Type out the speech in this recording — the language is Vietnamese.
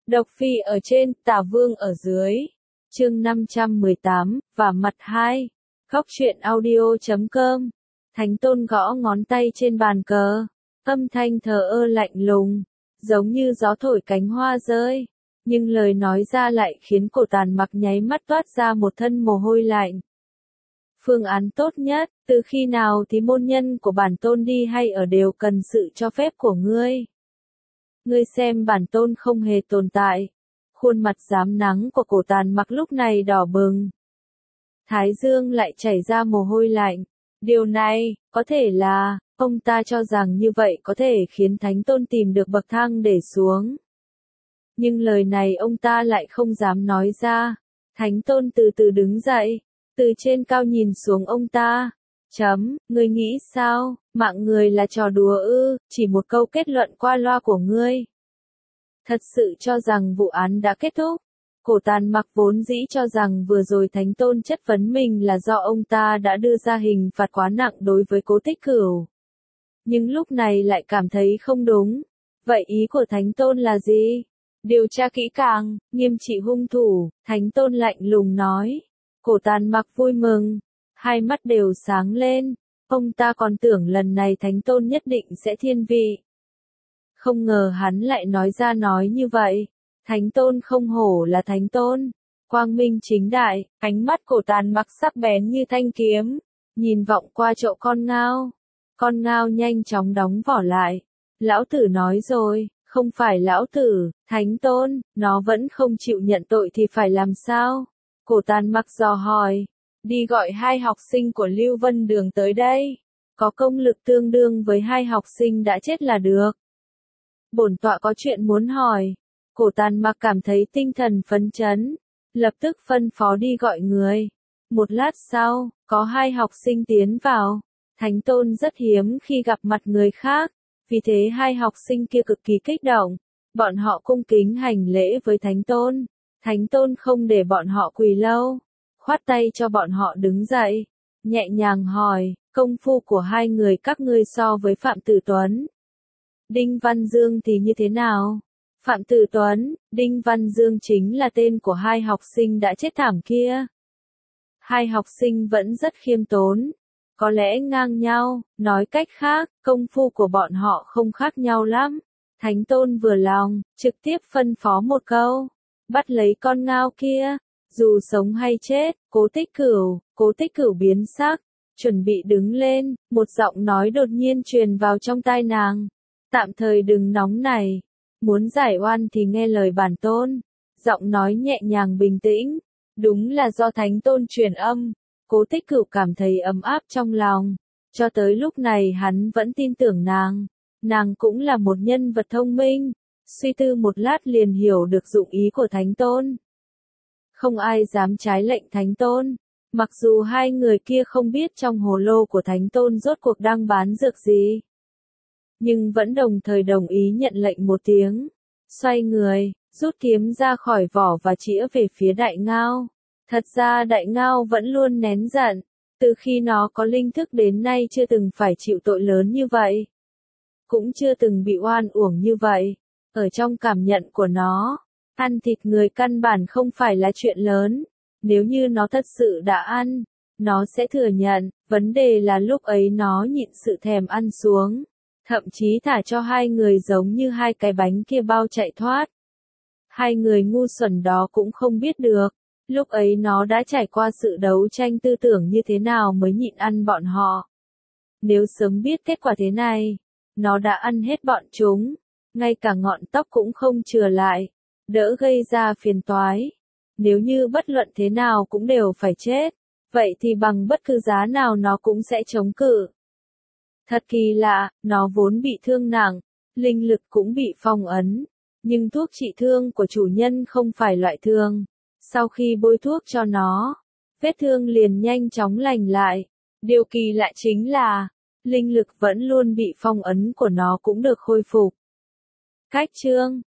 Độc Phi ở trên, Tả Vương ở dưới. Chương 518, và mặt 2. Góc truyện audio.com. Thánh Tôn gõ ngón tay trên bàn cờ. Âm thanh thờ ơ lạnh lùng, giống như gió thổi cánh hoa rơi. Nhưng lời nói ra lại khiến Cổ Tàn Mặc nháy mắt toát ra một thân mồ hôi lạnh. Phương án tốt nhất, từ khi nào thì môn nhân của bản tôn đi hay ở đều cần sự cho phép của ngươi. Ngươi xem bản tôn không hề tồn tại. Khuôn mặt rám nắng của Cổ Tàn Mặc lúc này đỏ bừng. Thái dương lại chảy ra mồ hôi lạnh. Điều này, có thể là, ông ta cho rằng như vậy có thể khiến Thánh Tôn tìm được bậc thang để xuống. Nhưng lời này ông ta lại không dám nói ra. Thánh Tôn từ từ đứng dậy, từ trên cao nhìn xuống ông ta. Ngươi nghĩ sao, mạng người là trò đùa ư, chỉ một câu kết luận qua loa của ngươi. Thật sự cho rằng vụ án đã kết thúc. Cổ Tàn Mặc vốn dĩ cho rằng vừa rồi Thánh Tôn chất vấn mình là do ông ta đã đưa ra hình phạt quá nặng đối với Cố Tích Cửu. Nhưng lúc này lại cảm thấy không đúng. Vậy ý của Thánh Tôn là gì? Điều tra kỹ càng, nghiêm trị hung thủ, Thánh Tôn lạnh lùng nói. Cổ Tàn Mặc vui mừng, hai mắt đều sáng lên. Ông ta còn tưởng lần này Thánh Tôn nhất định sẽ thiên vị. Không ngờ hắn lại nói ra nói như vậy. Thánh Tôn không hổ là Thánh Tôn. Quang minh chính đại, ánh mắt Cổ Tàn Mặc sắc bén như thanh kiếm. Nhìn vọng qua chậu con ngao. Con ngao nhanh chóng đóng vỏ lại. Lão tử nói rồi, không phải lão tử, Thánh Tôn, nó vẫn không chịu nhận tội thì phải làm sao? Cổ Tàn Mặc dò hỏi. Đi gọi hai học sinh của Lưu Vân Đường tới đây. Có công lực tương đương với hai học sinh đã chết là được. Bổn tọa có chuyện muốn hỏi. Cổ Tàn Mặc cảm thấy tinh thần phấn chấn. Lập tức phân phó đi gọi người. Một lát sau, có hai học sinh tiến vào. Thánh Tôn rất hiếm khi gặp mặt người khác. Vì thế hai học sinh kia cực kỳ kích động. Bọn họ cung kính hành lễ với Thánh Tôn. Thánh Tôn không để bọn họ quỳ lâu. Khoát tay cho bọn họ đứng dậy. Nhẹ nhàng hỏi, công phu của hai người các ngươi so với Phạm Tử Tuấn, Đinh Văn Dương thì như thế nào? Phạm Tử Tuấn, Đinh Văn Dương chính là tên của hai học sinh đã chết thảm kia. Hai học sinh vẫn rất khiêm tốn. Có lẽ ngang nhau, nói cách khác, công phu của bọn họ không khác nhau lắm. Thánh Tôn vừa lòng, trực tiếp phân phó một câu. Bắt lấy con ngao kia. Dù sống hay chết, Cố Tích Cửu biến sắc. Chuẩn bị đứng lên, một giọng nói đột nhiên truyền vào trong tai nàng. Tạm thời đừng nóng này. Muốn giải oan thì nghe lời bản tôn. Giọng nói nhẹ nhàng bình tĩnh. Đúng là do Thánh Tôn truyền âm. Cố Tích Cửu cảm thấy ấm áp trong lòng. Cho tới lúc này hắn vẫn tin tưởng nàng. Nàng cũng là một nhân vật thông minh. Suy tư một lát liền hiểu được dụng ý của Thánh Tôn. Không ai dám trái lệnh Thánh Tôn. Mặc dù hai người kia không biết trong hồ lô của Thánh Tôn rốt cuộc đang bán dược gì. Nhưng vẫn đồng thời đồng ý nhận lệnh một tiếng. Xoay người, rút kiếm ra khỏi vỏ và chĩa về phía Đại Ngao. Thật ra Đại Ngao vẫn luôn nén giận. Từ khi nó có linh thức đến nay chưa từng phải chịu tội lớn như vậy. Cũng chưa từng bị oan uổng như vậy. Ở trong cảm nhận của nó, ăn thịt người căn bản không phải là chuyện lớn. Nếu như nó thật sự đã ăn, nó sẽ thừa nhận. Vấn đề là lúc ấy nó nhịn sự thèm ăn xuống. Thậm chí thả cho hai người giống như hai cái bánh kia bao chạy thoát. Hai người ngu xuẩn đó cũng không biết được. Lúc ấy nó đã trải qua sự đấu tranh tư tưởng như thế nào mới nhịn ăn bọn họ. Nếu sớm biết kết quả thế này, nó đã ăn hết bọn chúng. Ngay cả ngọn tóc cũng không chừa lại. Đỡ gây ra phiền toái. Nếu như bất luận thế nào cũng đều phải chết. Vậy thì bằng bất cứ giá nào nó cũng sẽ chống cự. Thật kỳ lạ, nó vốn bị thương nặng, linh lực cũng bị phong ấn, nhưng thuốc trị thương của chủ nhân không phải loại thương. Sau khi bôi thuốc cho nó, vết thương liền nhanh chóng lành lại. Điều kỳ lạ chính là, linh lực vẫn luôn bị phong ấn của nó cũng được khôi phục. Cách chương